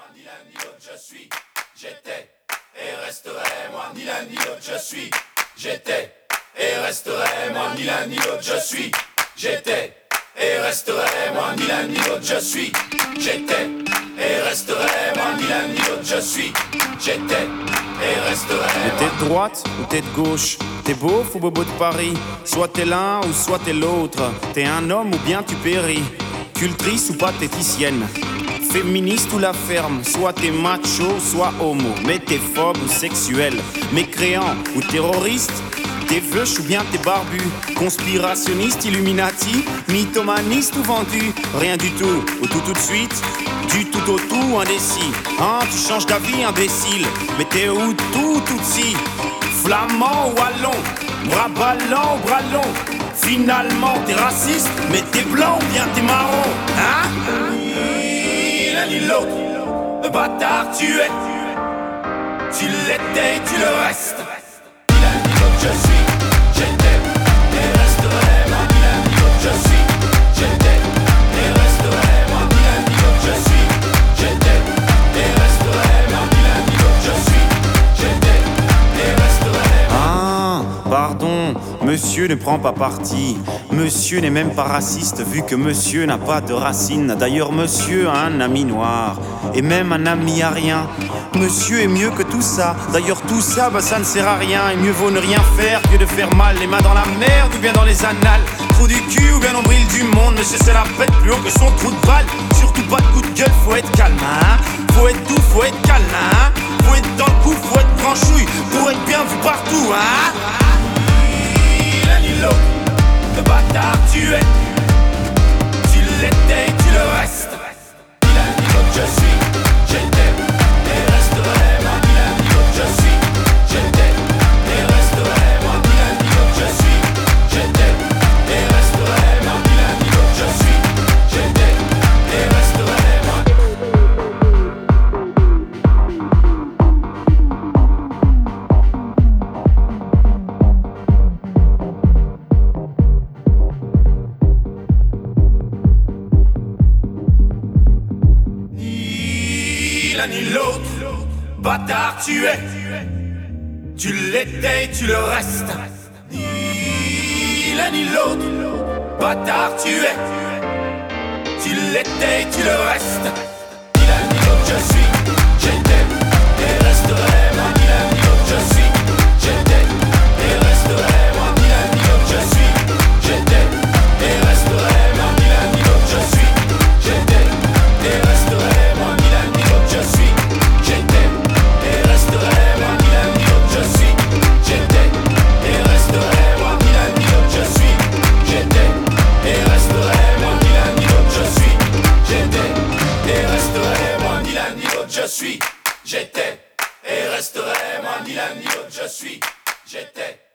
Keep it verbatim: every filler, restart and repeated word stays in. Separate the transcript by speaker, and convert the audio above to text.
Speaker 1: ni l'un ni l'autre je suis, j'étais et resterai. Moi ni l'un ni l'autre je suis, j'étais et resterai. Moi ni l'un ni l'autre je suis, j'étais et resterai. Moi ni l'un ni l'autre je suis, j'étais et resterai. Moi ni l'un ni l'autre je suis, j'étais et resterai.
Speaker 2: Mais t'es de droite ou t'es de gauche? T'es beauf ou bobo de Paris? Soit t'es l'un ou soit t'es l'autre. T'es un homme ou bien tu péris. Cultrice ou pathéticienne, féministe ou la ferme. Soit t'es macho, soit homo. Mais t'es phobe ou sexuel, mécréant ou terroriste. T'es veuche ou bien t'es barbu. Conspirationniste, illuminati, mythomaniste ou vendu. Rien du tout ou tout tout de suite. Du tout au tout indécis. Hein, tu changes d'avis imbécile. Mais t'es où tout tout si. Flamand ou wallon, bras ballants ou bras longs. Finalement t'es raciste, mais t'es blanc ou bien t'es marron. Hein?
Speaker 1: Ni l'un ni l'autre, le bâtard tu es. Tu l'étais, tu le restes. Ni l'un ni l'autre je suis, j'étais et resterai. Moi ni l'un ni l'autre je suis, j'étais et resterai. Moi ni l'un ni l'autre je suis, j'étais et resterai. Moi ni l'un ni l'autre je suis, j'étais et resterai.
Speaker 2: Ah, pardon, monsieur ne prend pas parti. Monsieur n'est même pas raciste vu que monsieur n'a pas de racines. D'ailleurs monsieur a un ami noir et même un ami arien. Monsieur est mieux que tout ça. D'ailleurs tout ça, bah ça ne sert à rien. Et mieux vaut ne rien faire que de faire mal. Les mains dans la merde ou bien dans les annales. Trou du cul ou bien nombril du monde. Monsieur c'est la pète plus haut que son trou de balle. Surtout pas de coup de gueule, faut être calme hein. Faut être doux, faut être câlin hein. Faut être dans le coup, faut être branchouille. Pour être bien vu partout hein.
Speaker 1: Ni l'un ni l'autre, le bâtard tu es. Tu l'étais, tu le restes. Ni l'un ni l'autre je suis, j'étais et resterai. Moi ni l'un ni l'autre je suis, j'étais et resterai. Moi ni l'un ni l'autre je suis, j'étais et resterai. Moi ni l'un ni l'autre je suis, j'étais et resterai. Moi ni l'un ni l'autre, bâtard tu es. Tu l'étais, tu le restes. Ni l'un ni l'autre, bâtard tu es. Tu l'étais, tu le restes. Ni l'un ni l'autre je suis, j'étais et resterai. Moi ni l'un ni l'autre je suis, j'étais et resterai. Moi ni l'un ni l'autre je suis, j'étais et resterai. Moi ni l'un ni l'autre je suis, j'étais et resterai. Moi ni l'un ni l'autre je suis, j'étais et resterai. Moi ni l'un ni l'autre je suis, j'étais et resterai. Moi ni l'un ni l'autre je suis, j'étais et resterai. Moi ni l'un ni l'autre je suis, j'étais et resterai. Moi ni l'un ni l'autre je suis, j'étais et resterai. Moi ni l'un ni l'autre je suis, j'étais